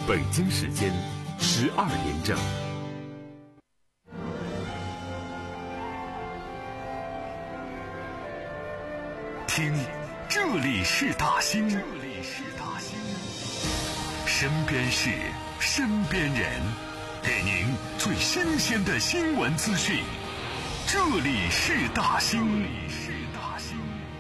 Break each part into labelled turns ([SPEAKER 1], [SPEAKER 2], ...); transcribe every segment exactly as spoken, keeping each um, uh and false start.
[SPEAKER 1] 北京时间十二点整。听，这里是大兴，这里是大兴，身边事，身边人，给您最新鲜的新闻资讯。这里是大兴，这里是大兴。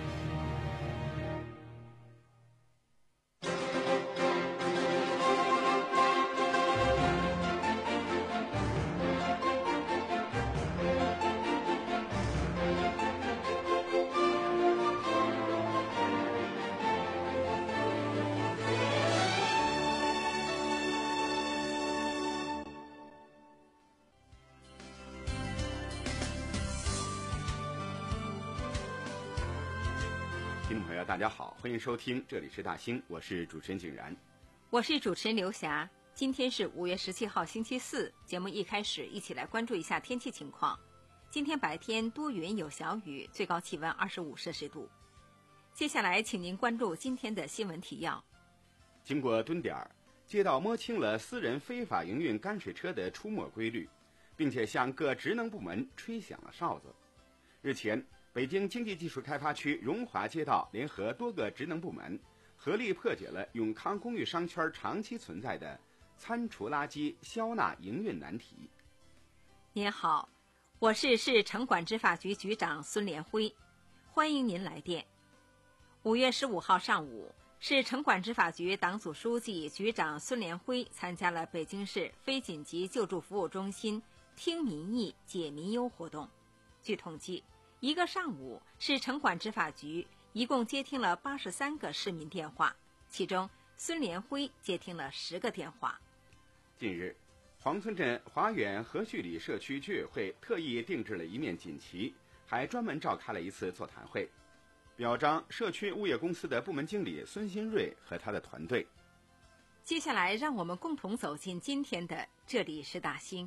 [SPEAKER 1] 听众朋友大家好，欢迎收听这里是大兴，我是主持人景然，
[SPEAKER 2] 我是主持人刘霞。今天是五月十七号星期四，节目一开始一起来关注一下天气情况。今天白天多云有小雨，最高气温二十五摄氏度。接下来请您关注今天的新闻提要。
[SPEAKER 1] 经过蹲点，街道摸清了私人非法营运泔水车的出没规律，并且向各职能部门吹响了哨子。日前，北京经济技术开发区荣华街道联合多个职能部门，合力破解了永康公寓商圈长期存在的餐厨垃圾消纳营运难题。
[SPEAKER 2] 您好，我是市城管执法局局长孙连辉，欢迎您来电。五月十五号上午，市城管执法局党组书记、局长孙连辉参加了北京市非紧急救助服务中心听民意解民忧活动。据统计，一个上午，市城管执法局一共接听了八十三个市民电话，其中孙连辉接听了十个电话。
[SPEAKER 1] 近日，黄村镇华远和煦里社区居委会特意定制了一面锦旗，还专门召开了一次座谈会，表彰社区物业公司的部门经理孙新瑞和他的团队。
[SPEAKER 2] 接下来，让我们共同走进今天的这里是大兴。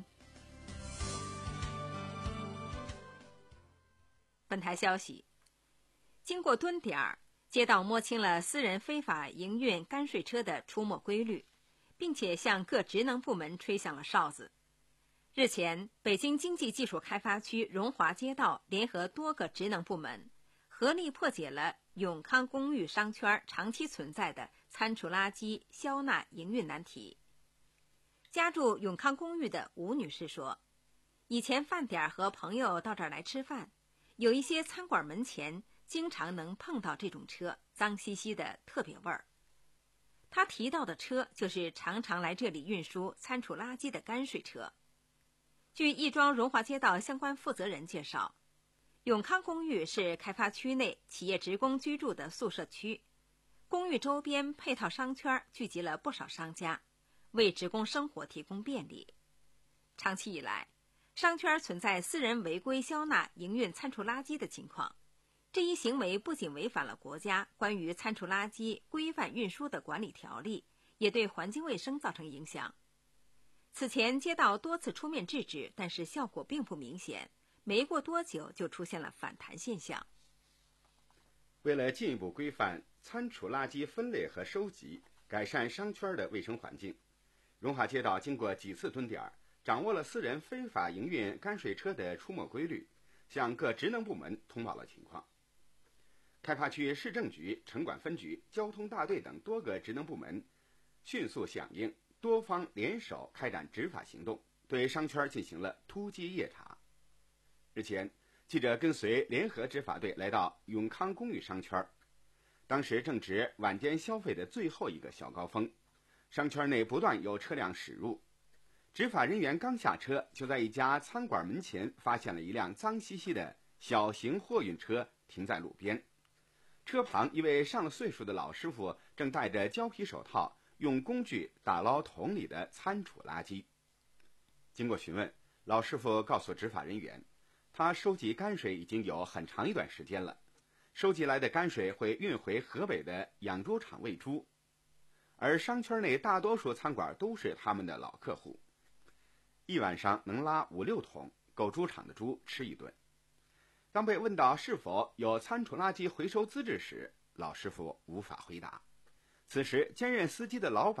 [SPEAKER 2] 本台消息，经过蹲点，街道摸清了私人非法营运泔水车的出没规律，并且向各职能部门吹响了哨子。日前，北京经济技术开发区荣华街道联合多个职能部门，合力破解了永康公寓商圈长期存在的餐厨垃圾消纳营运难题。家住永康公寓的吴女士说，以前饭点和朋友到这儿来吃饭，有一些餐馆门前经常能碰到这种车，脏兮兮的，特别味儿。他提到的车就是常常来这里运输餐厨垃圾的泔水车。据亦庄荣华街道相关负责人介绍，永康公寓是开发区内企业职工居住的宿舍区，公寓周边配套商圈聚集了不少商家，为职工生活提供便利。长期以来，商圈存在私人违规消纳营运餐厨垃圾的情况，这一行为不仅违反了国家关于餐厨垃圾规范运输的管理条例，也对环境卫生造成影响。此前街道多次出面制止，但是效果并不明显，没过多久就出现了反弹现象。
[SPEAKER 1] 为了进一步规范餐厨垃圾分类和收集，改善商圈的卫生环境，荣华街道经过几次蹲点，掌握了私人非法营运泔水车的出没规律，向各职能部门通报了情况。开发区市政局、城管分局、交通大队等多个职能部门迅速响应，多方联手开展执法行动，对商圈进行了突击夜查。日前，记者跟随联合执法队来到永康公寓商圈，当时正值晚间消费的最后一个小高峰，商圈内不断有车辆驶入。执法人员刚下车，就在一家餐馆门前发现了一辆脏兮兮的小型货运车停在路边，车旁一位上了岁数的老师傅正戴着胶皮手套，用工具打捞桶里的餐厨垃圾。经过询问，老师傅告诉执法人员，他收集泔水已经有很长一段时间了，收集来的泔水会运回河北的养猪场喂猪，而商圈内大多数餐馆都是他们的老客户，一晚上能拉五六桶，够猪场的猪吃一顿。当被问到是否有餐厨垃圾回收资质时，老师傅无法回答。此时兼任司机的老板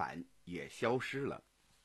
[SPEAKER 1] 也消失了。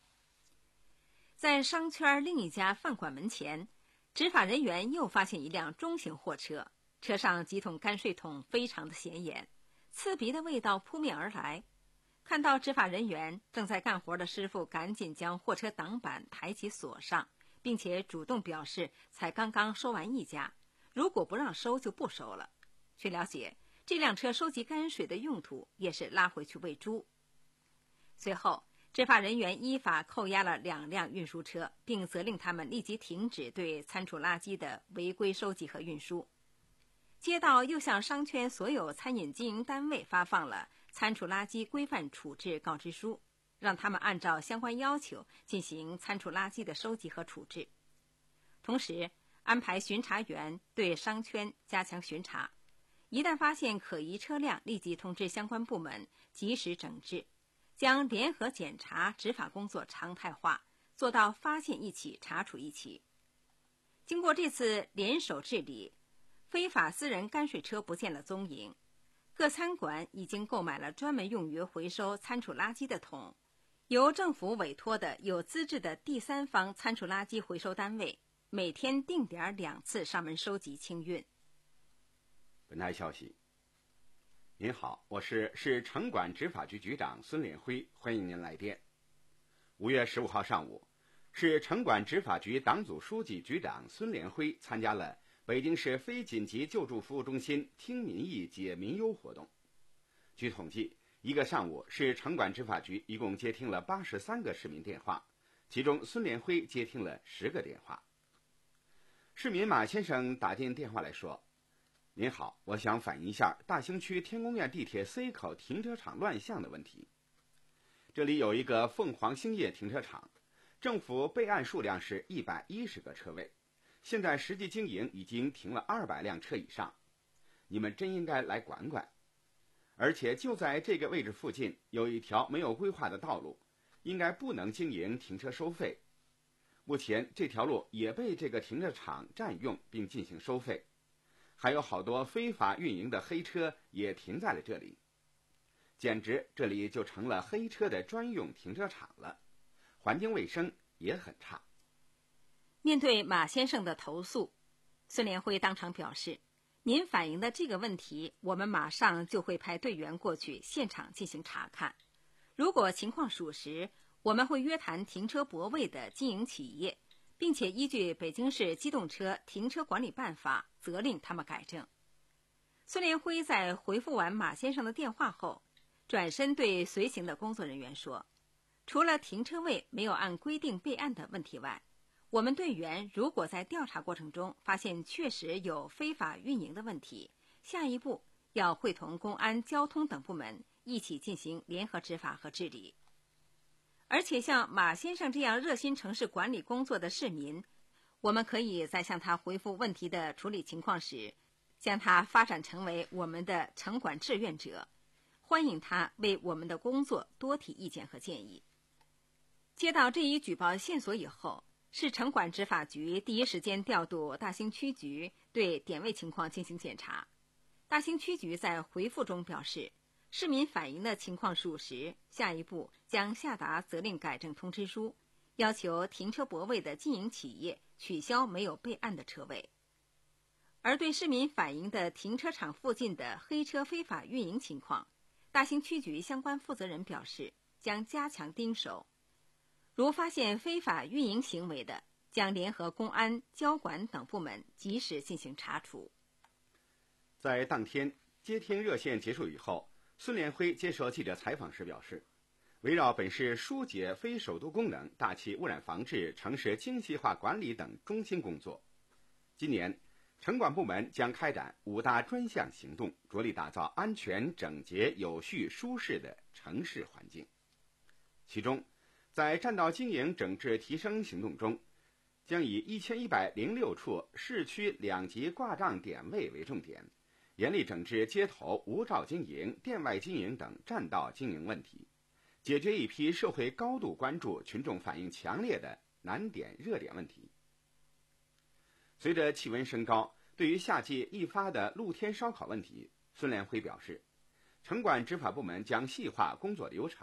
[SPEAKER 2] 在商圈另一家饭馆门前，执法人员又发现一辆中型货车，车上几桶泔水桶非常的显眼，刺鼻的味道扑面而来。看到执法人员，正在干活的师傅赶紧将货车挡板抬起锁上，并且主动表示才刚刚收完一家，如果不让收就不收了。据了解，这辆车收集泔水的用途也是拉回去喂猪。随后，执法人员依法扣押了两辆运输车，并责令他们立即停止对餐厨垃圾的违规收集和运输。街道又向商圈所有餐饮经营单位发放了餐厨垃圾规范处置告知书，让他们按照相关要求进行餐厨垃圾的收集和处置。同时，安排巡查员对商圈加强巡查，一旦发现可疑车辆，立即通知相关部门及时整治，将联合检查执法工作常态化，做到发现一起查处一起。经过这次联手治理，非法私人泔水车不见了踪影，各餐馆已经购买了专门用于回收餐厨垃圾的桶，由政府委托的有资质的第三方餐厨垃圾回收单位每天定点两次上门收集清运。
[SPEAKER 1] 本台消息。您好，我是市城管执法局局长孙连辉，欢迎您来电。五月十五号上午，市城管执法局党组书记、局长孙连辉参加了北京市非紧急救助服务中心听民意解民忧活动。据统计，一个上午，市城管执法局一共接听了八十三个市民电话，其中孙连辉接听了十个电话。市民马先生打进电话来说：“您好，我想反映一下大兴区天宫院地铁 C 口停车场乱象的问题。这里有一个凤凰兴业停车场，政府备案数量是一百一十个车位，现在实际经营已经停了二百辆车以上，你们真应该来管管。而且就在这个位置附近有一条没有规划的道路，应该不能经营停车收费。目前这条路也被这个停车场占用并进行收费，还有好多非法运营的黑车也停在了这里，简直这里就成了黑车的专用停车场了，环境卫生也很差。”
[SPEAKER 2] 面对马先生的投诉，孙连辉当场表示：“您反映的这个问题，我们马上就会派队员过去现场进行查看。如果情况属实，我们会约谈停车泊位的经营企业，并且依据北京市机动车停车管理办法，责令他们改正。”孙连辉在回复完马先生的电话后，转身对随行的工作人员说：“除了停车位没有按规定备案的问题外，我们队员如果在调查过程中发现确实有非法运营的问题，下一步要会同公安、交通等部门一起进行联合执法和治理。而且像马先生这样热心城市管理工作的市民，我们可以在向他回复问题的处理情况时，将他发展成为我们的城管志愿者，欢迎他为我们的工作多提意见和建议。”接到这一举报线索以后，市城管执法局第一时间调度大兴区局对点位情况进行检查。大兴区局在回复中表示，市民反映的情况属实，下一步将下达责令改正通知书，要求停车泊位的经营企业取消没有备案的车位。而对市民反映的停车场附近的黑车非法运营情况，大兴区局相关负责人表示，将加强盯守，如发现非法运营行为的，将联合公安、交管等部门及时进行查处。
[SPEAKER 1] 在当天接听热线结束以后，孙连辉接受记者采访时表示，围绕本市疏解非首都功能、大气污染防治、城市精细化管理等中心工作，今年城管部门将开展五大专项行动，着力打造安全、整洁、有序、舒适的城市环境。其中，在占道经营整治提升行动中，将以一千一百零六处市区两级挂账点位为重点，严厉整治街头无照经营、店外经营等占道经营问题，解决一批社会高度关注、群众反映强烈的难点热点问题。随着气温升高，对于夏季易发的露天烧烤问题，孙连辉表示，城管执法部门将细化工作流程，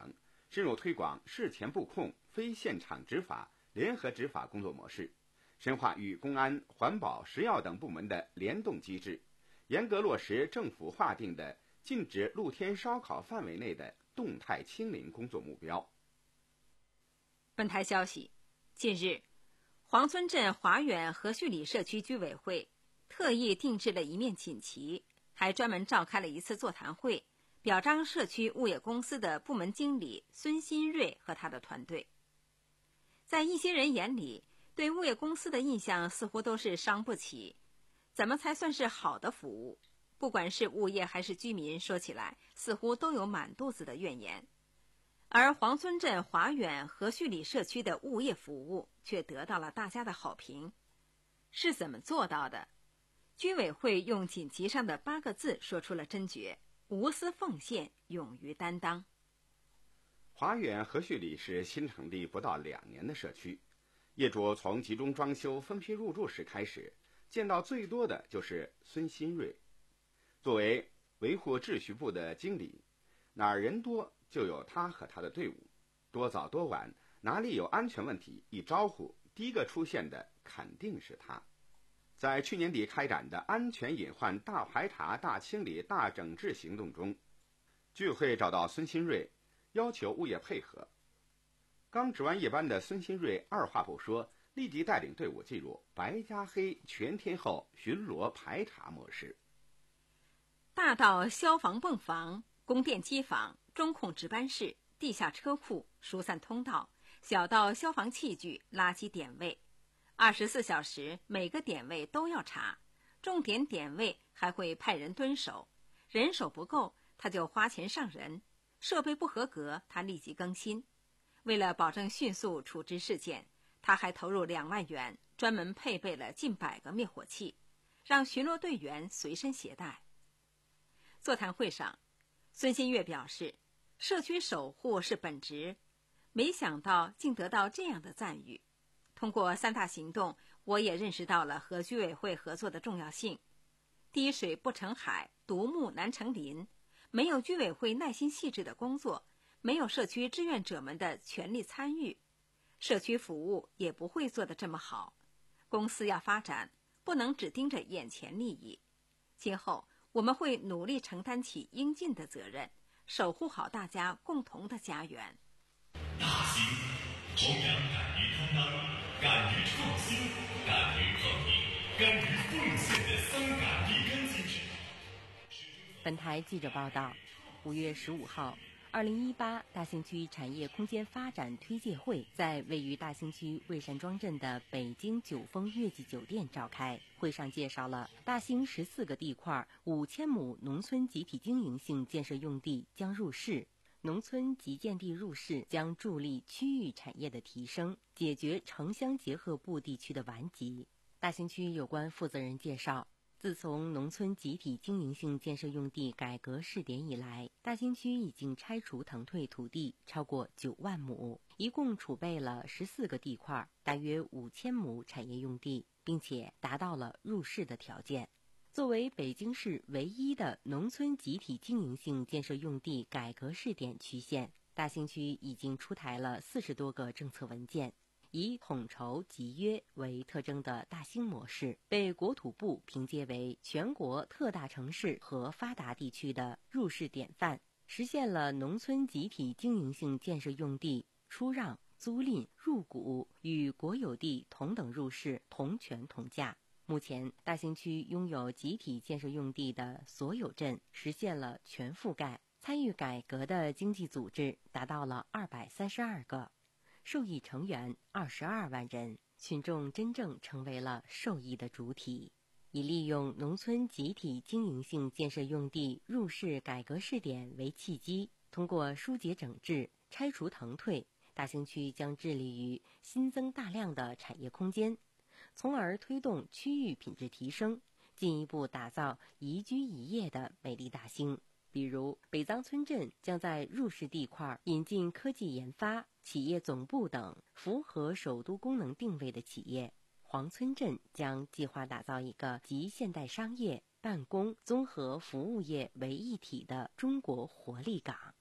[SPEAKER 1] 深入推广事前布控、非现场执法、联合执法工作模式，深化与公安、环保、食药等部门的联动机制，严格落实政府划定的禁止露天烧烤范围内的动态清零工作目标。
[SPEAKER 2] 本台消息，近日，黄村镇华远和煦里社区居委会特意定制了一面锦旗，还专门召开了一次座谈会，表彰社区物业公司的部门经理孙新瑞和他的团队。在一些人眼里，对物业公司的印象似乎都是伤不起，怎么才算是好的服务？不管是物业还是居民，说起来似乎都有满肚子的怨言。而黄村镇华远和煦里社区的物业服务却得到了大家的好评。是怎么做到的？居委会用锦旗上的八个字说出了真诀：无私奉献，勇于担当。
[SPEAKER 1] 华远和煦里是新成立不到两年的社区，业主从集中装修分批入住时开始，见到最多的就是孙新瑞。作为维护秩序部的经理，哪儿人多就有他和他的队伍，多早多晚，哪里有安全问题，一招呼第一个出现的肯定是他。在去年底开展的安全隐患大排查、大清理、大整治行动中，居委会找到孙新瑞，要求物业配合。刚值完夜班的孙新瑞二话不说，立即带领队伍进入白加黑全天候巡逻排查模式。
[SPEAKER 2] 大到消防泵房、供电机房、中控值班室、地下车库、疏散通道，小到消防器具、垃圾点位，二十四小时每个点位都要查，重点点位还会派人蹲守，人手不够他就花钱上人，设备不合格他立即更新。为了保证迅速处置事件，他还投入两万元，专门配备了近百个灭火器，让巡逻队员随身携带。座谈会上，孙新月表示，社区守护是本职，没想到竟得到这样的赞誉。通过三大行动，我也认识到了和居委会合作的重要性。滴水不成海，独木难成林，没有居委会耐心细致的工作，没有社区志愿者们的全力参与，社区服务也不会做得这么好。公司要发展，不能只盯着眼前利益。今后我们会努力承担起应尽的责任，守护好大家共同的家园。
[SPEAKER 3] 大兴弘扬敢于担当、敢于创新、敢于抗逆、甘于奉献的三敢一根精神。
[SPEAKER 4] 本台记者报道，五月十五号，二零一八大兴区产业空间发展推介会在位于大兴区蔚山庄镇的北京九峰悦记酒店召开。会上介绍了大兴十四个地块五千亩农村集体经营性建设用地将入市，农村集建地入市将助力区域产业的提升，解决城乡结合部地区的顽疾。大兴区有关负责人介绍，自从农村集体经营性建设用地改革试点以来，大兴区已经拆除腾退土地超过九万亩，一共储备了十四个地块，大约五千亩产业用地，并且达到了入市的条件。作为北京市唯一的农村集体经营性建设用地改革试点区县，大兴区已经出台了四十多个政策文件。以统筹集约为特征的大兴模式，被国土部评阶为全国特大城市和发达地区的入市典范，实现了农村集体经营性建设用地出让、租赁、入股与国有地同等入市、同权同价。目前，大兴区拥有集体建设用地的所有镇实现了全覆盖，参与改革的经济组织达到了二百三十二个。受益成员二十二万人，群众真正成为了受益的主体。以利用农村集体经营性建设用地入市改革试点为契机，通过疏解整治、拆除腾退，大兴区将致力于新增大量的产业空间，从而推动区域品质提升，进一步打造宜居宜业的美丽大兴。比如，北藏村镇将在入市地块引进科技研发、企业总部等符合首都功能定位的企业。黄村镇将计划打造一个集现代商业、办公、综合服务业为一体的中国活力港。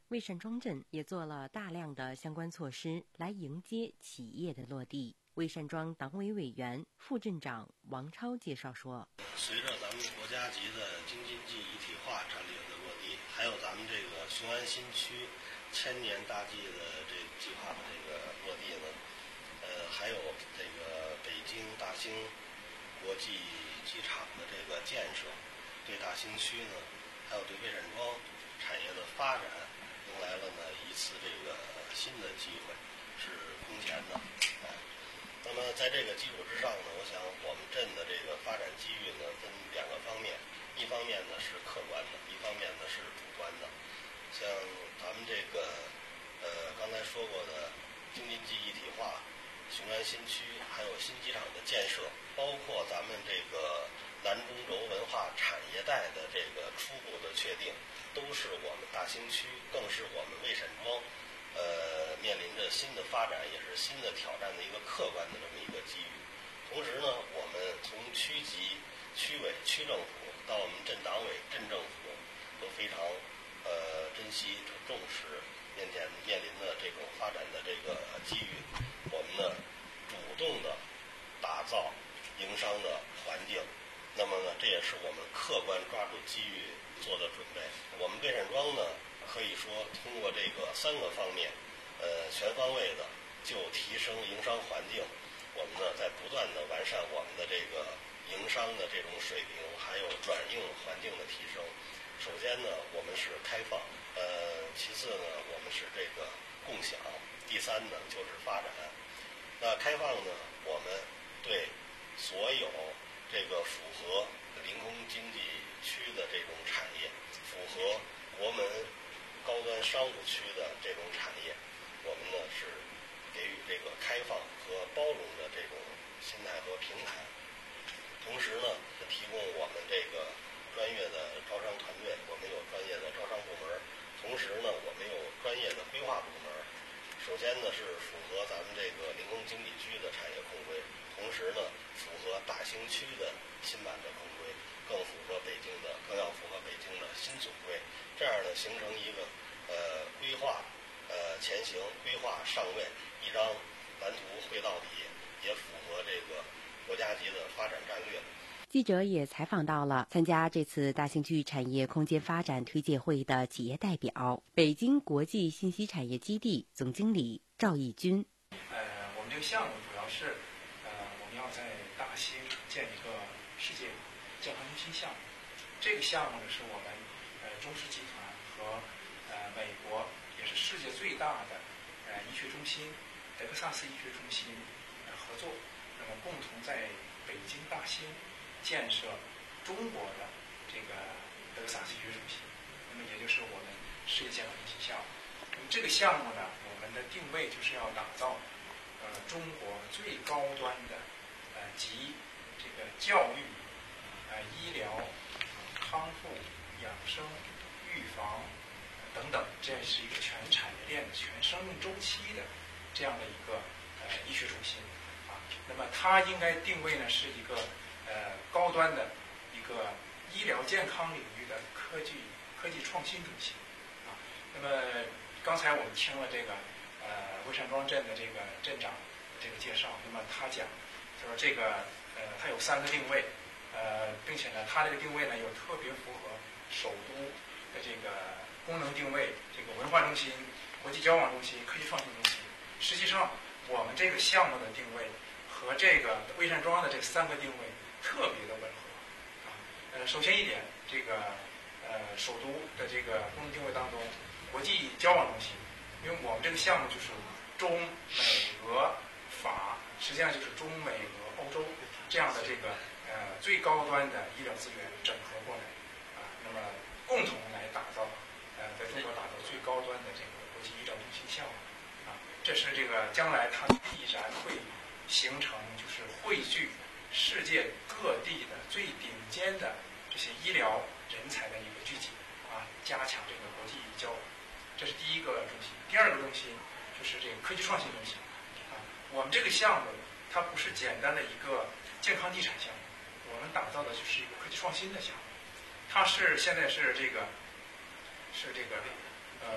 [SPEAKER 4] 魏善庄镇也做了大量的相关措施来迎接企业的落地。魏善庄党委委员、副镇长王超介绍说，
[SPEAKER 5] 随着咱们国家级的京津冀一体化战略的落地，还有咱们这个雄安新区千年大计的这计划的这个落地呢，呃，还有这个北京大兴国际机场的这个建设，对大兴区呢，还有对魏善庄产业的发展，迎来了呢一次这个新的机会，是空前的。哎，那么在这个基础之上呢，我想我们镇的这个发展机遇呢，分两个方面，一方面呢是客观的，一方面呢是主观的。像咱们这个呃刚才说过的京津冀一体化、雄安新区，还有新机场的建设，包括咱们这个南中轴文化产业带的这个初步的确定，都是我们大兴区，更是我们魏善庄呃面临着新的发展，也是新的挑战的一个客观的这么一个机遇。同时呢，我们从区级、区委、区政府到我们镇党委、镇政府都非常呃珍惜、重视面前面临的这种发展的这个机遇。我们呢主动的打造营商的环境，那么呢这也是我们客观抓住机遇做的准备。我们魏善庄呢可以说通过这个三个方面，呃全方位的就提升营商环境，我们呢在不断的完善我们的这个营商的这种水平，还有软硬环境的提升。首先呢，我们是开放，呃，其次呢，我们是这个共享，第三呢就是发展。那开放呢，我们对所有这个符合临空经济区的这种产业，符合国门高端商务区的这种产业，我们呢是给予这个开放和包容的这种心态和平台。同时呢，提供我们这个专业的招商团队，我们有专业的招商部门，同时呢，我们有专业的规划部门。首先呢是符合咱们这个临空经济区的产业控规，同时呢符合大兴区的新版的控规，更符合北京的，更要符合北京的新总规。这样呢形成一个呃规划呃前行，规划上位，一张蓝图绘到底，也符合这个国家级的发展战略。
[SPEAKER 4] 记者也采访到了参加这次大兴区产业空间发展推介会的企业代表，北京国际信息产业基地总经理赵义军。
[SPEAKER 6] 呃，我们这个项目主要是，呃，我们要在大兴建一个世界健康中心项目。这个项目呢，是我们呃中石集团和呃美国也是世界最大的呃医学中心德克萨斯医学中心呃合作，那么共同在北京大兴建设中国的这个德克萨斯医学中心，那么也就是我们世界健康中心项目。那么这个项目呢，我们的定位就是要打造呃中国最高端的呃集这个教育、呃医疗、康复、养生、预防等等，这是一个全产业链的、全生命周期的这样的一个呃医学中心啊。那么它应该定位呢是一个呃高端的一个医疗健康领域的科技科技创新中心啊。那么刚才我们听了这个呃魏善庄镇的这个镇长这个介绍，那么他讲就是这个呃它有三个定位，呃并且呢它这个定位呢又特别符合首都的这个功能定位，这个文化中心、国际交往中心、科技创新中心。实际上我们这个项目的定位和这个魏善庄的这三个定位特别的吻合啊。呃，首先一点，这个呃首都的这个功能定位当中，国际交往中心，因为我们这个项目就是中美俄法，实际上就是中美俄欧洲这样的这个呃最高端的医疗资源整合过来啊，那么共同来打造呃在中国打造最高端的这个国际医疗中心项目啊，这是这个将来它必然会形成就是汇聚世界各地的最顶尖的这些医疗人才的一个聚集啊，加强这个国际交往，这是第一个中心。第二个中心就是这个科技创新中心啊。我们这个项目它不是简单的一个健康地产项目，我们打造的就是一个科技创新的项目。它是现在是这个是这个呃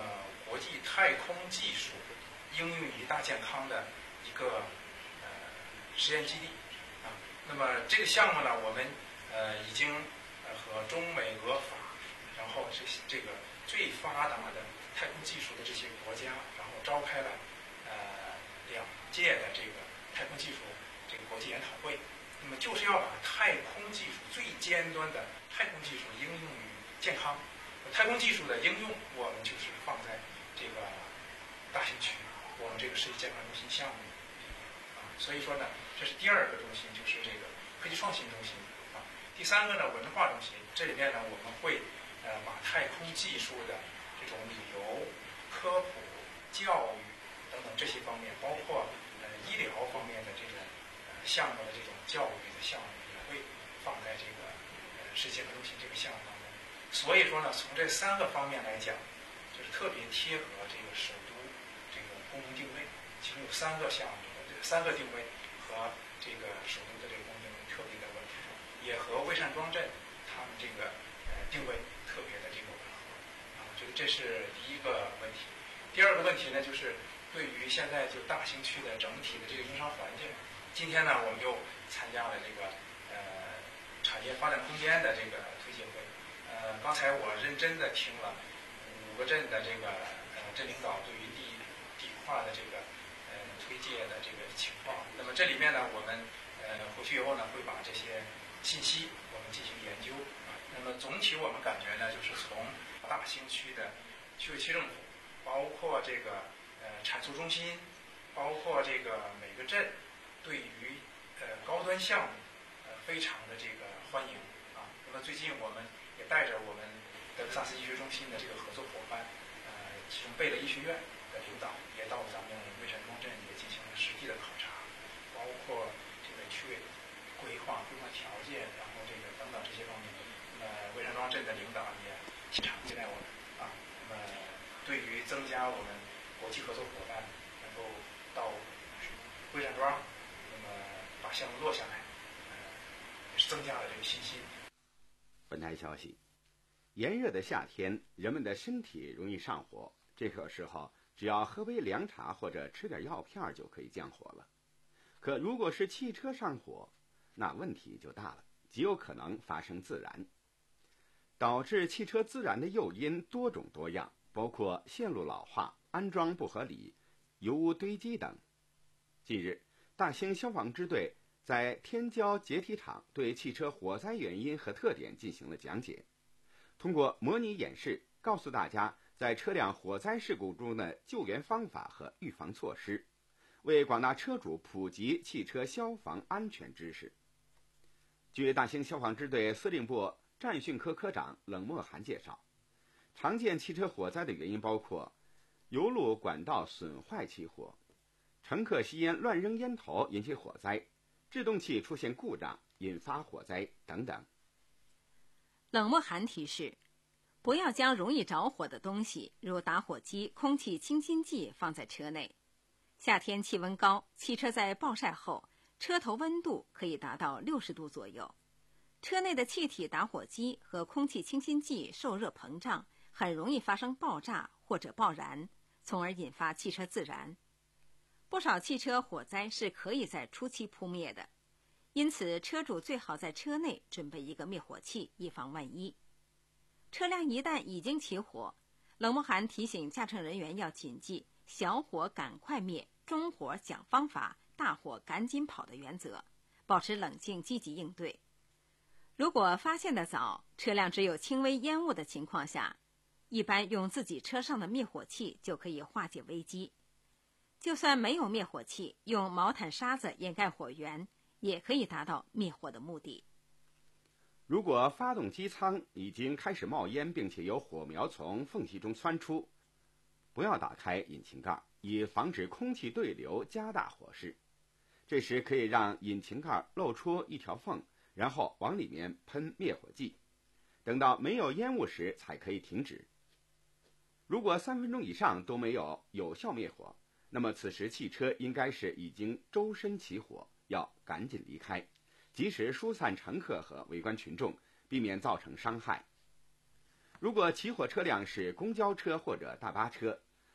[SPEAKER 6] 国际太空技术应用于大健康的一个呃实验基地啊。那么这个项目呢，我们呃已经呃和中美俄法，然后这些这个最发达的太空技术的这些国家，然后召开了呃两届的这个太空技术这个国际研讨会。那么就是要把太空技术最尖端的太空技术应用于健康。太空技术的应用，我们就是放在这个大兴区，我们这个世界健康中心项目啊。所以说呢，这是第二个中心，就是这个科技创新中心啊。第三个呢，文化中心，这里面呢我们会呃把太空技术的这种旅游、科普、教育等等这些方面，包括呃医疗方面的这种呃项目的这种教育的项目，也会放在这个呃世界健康中心这个项目当中。所以说呢，从这三个方面来讲，就是特别贴合这个首都这个功能定位，其中有三个项目的这个三个定位和这个首都的这个功能定位特别的吻合，也和蔚山庄镇他们这个呃定位特别的这个吻合啊。这个这是第一个问题。第二个问题呢，就是对于现在就大兴区的整体的这个营商环境，今天呢，我们又参加了这个呃产业发展空间的这个推介会。呃，刚才我认真的听了五个镇的这个呃镇领导对于地地块的这个呃推介的这个情况。那么这里面呢，我们呃回去以后呢，会把这些信息我们进行研究啊。那么总体我们感觉呢，就是从大兴区的区委区政府，包括这个呃产促中心，包括这个每个镇，对于呃高端项目呃非常的这个欢迎啊。那么最近我们也带着我们德克萨斯医学中心的这个合作伙伴，呃，其中贝勒医学院的领导也到咱们蔚山庄镇也进行了实地的考察，包括这个区位规划、规划条件，然后这个等等这些方面。那么蔚山庄镇的领导也现场接待我们啊。那么对于增加我们国际合作伙伴能够到蔚山庄，那么把项目落下来，呃，也是增加了这个信心。
[SPEAKER 1] 本台消息，炎热的夏天，人们的身体容易上火，这个时候只要喝杯凉茶或者吃点药片就可以降火了。可如果是汽车上火，那问题就大了，极有可能发生自燃。导致汽车自燃的诱因多种多样，包括线路老化、安装不合理、油污堆积等。近日，大兴消防支队在天骄解体厂对汽车火灾原因和特点进行了讲解，通过模拟演示，告诉大家在车辆火灾事故中的救援方法和预防措施，为广大车主普及汽车消防安全知识。据大兴消防支队司令部战训科科长冷漠涵介绍，常见汽车火灾的原因包括油路管道损坏起火，乘客吸烟乱扔烟头引起火灾，制动器出现故障引发火灾等等。
[SPEAKER 2] 冷漠涵提示，不要将容易着火的东西，如打火机、空气清新剂放在车内。夏天气温高，汽车在暴晒后，车头温度可以达到六十度左右。车内的气体打火机和空气清新剂受热膨胀，很容易发生爆炸或者爆燃，从而引发汽车自燃。不少汽车火灾是可以在初期扑灭的，因此车主最好在车内准备一个灭火器，以防万一。车辆一旦已经起火，冷漠涵提醒驾乘人员要谨记小火赶快灭、中火想方法、大火赶紧跑的原则，保持冷静积极应对。如果发现的早，车辆只有轻微烟雾的情况下，一般用自己车上的灭火器就可以化解危机。就算没有灭火器，用毛毯沙子掩盖火源，也可以达到灭火的目的。
[SPEAKER 1] 如果发动机舱已经开始冒烟，并且有火苗从缝隙中窜出，不要打开引擎盖，以防止空气对流加大火势。这时可以让引擎盖露出一条缝，然后往里面喷灭火剂，等到没有烟雾时才可以停止。如果三分钟以上都没有有效灭火，那么此时汽车应该是已经周身起火，要赶紧离开，及时疏散乘客和围观群众，避免造成伤害。如果起火车辆是公交车或者大巴车，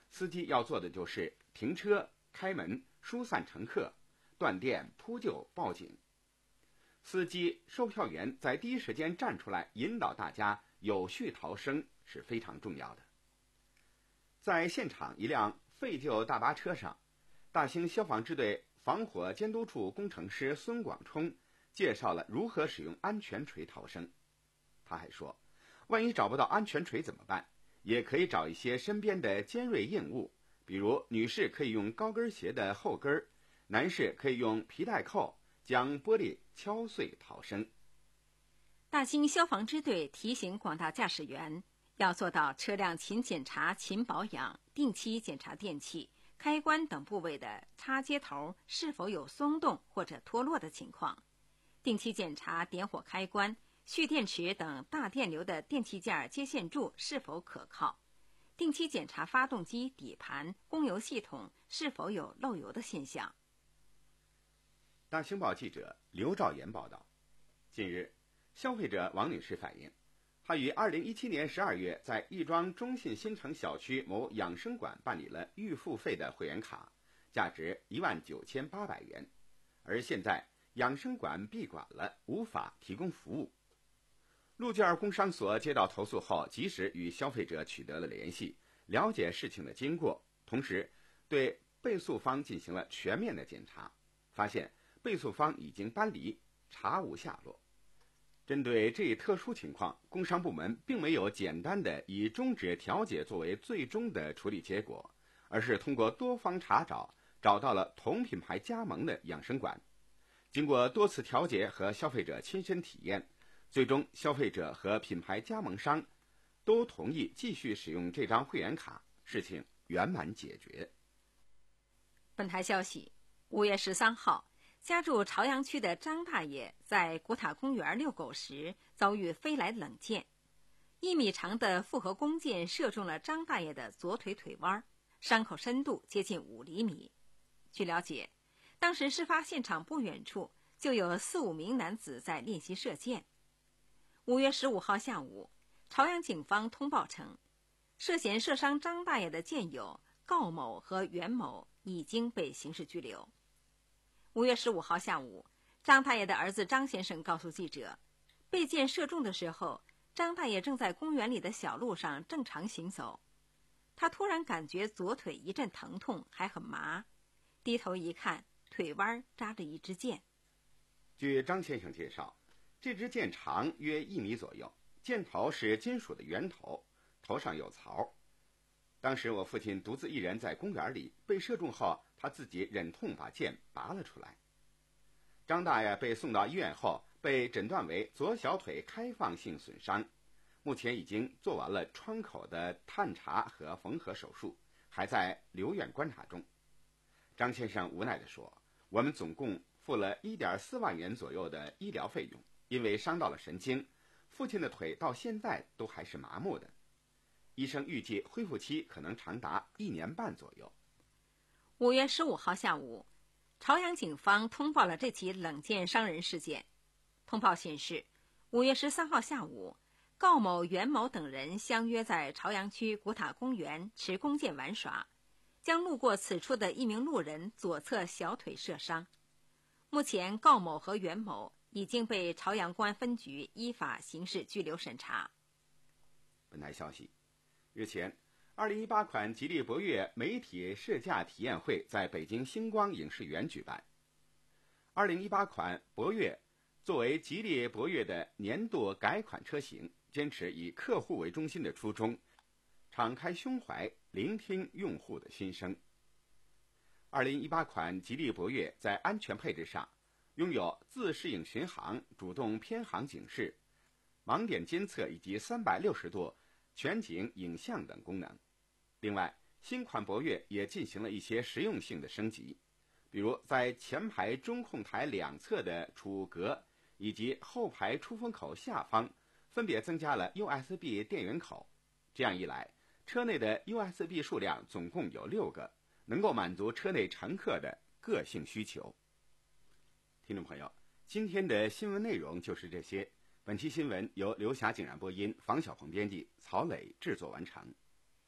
[SPEAKER 1] 司机要做的就是停车、开门、疏散乘客、断电、扑救、报警。司机、售票员在第一时间站出来引导大家有序逃生是非常重要的。在现场一辆废旧大巴车上，大兴消防支队防火监督处工程师孙广冲介绍了如何使用安全锤逃生。他还说，万一找不到安全锤怎么办？也可以找一些身边的尖锐硬物，比如女士可以用高跟鞋的后跟，男士可以用皮带扣将玻璃敲碎逃生。
[SPEAKER 2] 大兴消防支队提醒广大驾驶员要做到车辆勤检查、勤保养，定期检查电器、开关等部位的插接头是否有松动或者脱落的情况，定期检查点火开关、蓄电池等大电流的电器件接线柱是否可靠，定期检查发动机、底盘、供油系统是否有漏油的现象。
[SPEAKER 1] 大兴报记者刘兆岩报道，近日，消费者王女士反映，她于二零一七年十二月在亦庄中信新城小区某养生馆办理了预付费的会员卡，价值一万九千八百元，而现在养生馆闭馆了，无法提供服务。陆件工商所接到投诉后，及时与消费者取得了联系，了解事情的经过，同时对被诉方进行了全面的检查，发现被诉方已经搬离，查无下落。针对这一特殊情况，工商部门并没有简单的以终止调解作为最终的处理结果，而是通过多方查找，找到了同品牌加盟的养生馆。经过多次调解和消费者亲身体验，最终消费者和品牌加盟商都同意继续使用这张会员卡，事情圆满解决。
[SPEAKER 2] 本台消息，五月十三号，家住朝阳区的张大爷在古塔公园遛狗时遭遇飞来冷箭，一米长的复合弓箭射中了张大爷的左腿腿弯，伤口深度接近五厘米。据了解，当时事发现场不远处就有四五名男子在练习射箭。五月十五号下午，朝阳警方通报称，涉嫌射伤张大爷的箭友郜某和袁某已经被刑事拘留。五月十五号下午，张大爷的儿子张先生告诉记者，被箭射中的时候，张大爷正在公园里的小路上正常行走，他突然感觉左腿一阵疼痛，还很麻，低头一看，腿弯扎着一支箭。
[SPEAKER 1] 据张先生介绍，这支箭长约一米左右，箭头是金属的圆头，头上有槽。当时我父亲独自一人在公园里，被射中后，他自己忍痛把箭拔了出来。张大爷被送到医院后，被诊断为左小腿开放性损伤，目前已经做完了创口的探查和缝合手术，还在留院观察中。张先生无奈地说，我们总共付了 一点四万元左右的医疗费用，因为伤到了神经，父亲的腿到现在都还是麻木的，医生预计恢复期可能长达一年半左右。
[SPEAKER 2] 五月十五号下午，朝阳警方通报了这起冷箭伤人事件。通报显示，五月十三号下午，郜某、袁某等人相约在朝阳区古塔公园持弓箭玩耍，将路过此处的一名路人左侧小腿射伤。目前，郜某和袁某已经被朝阳公安分局依法刑事拘留审查。
[SPEAKER 1] 本台消息，日前，二零一八款吉利博越媒体试驾体验会在北京星光影视园举办。二零一八款博越作为吉利博越的年度改款车型，坚持以客户为中心的初衷，敞开胸怀，聆听用户的心声。二零一八款吉利博越在安全配置上拥有自适应巡航、主动偏航警示、盲点监测以及三百六十度全景影像等功能。另外，新款博越也进行了一些实用性的升级，比如在前排中控台两侧的储物格以及后排出风口下方分别增加了 U S B 电源口。这样一来，车内的 U S B 数量总共有六个，能够满足车内乘客的个性需求。听众朋友，今天的新闻内容就是这些。本期新闻由刘霞、景然播音，房晓鹏编辑，曹磊制作完成。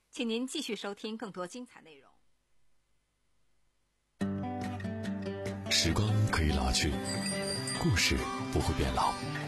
[SPEAKER 2] 请您继续收听更多精彩内容。
[SPEAKER 7] 时光可以老去，故事不会变老。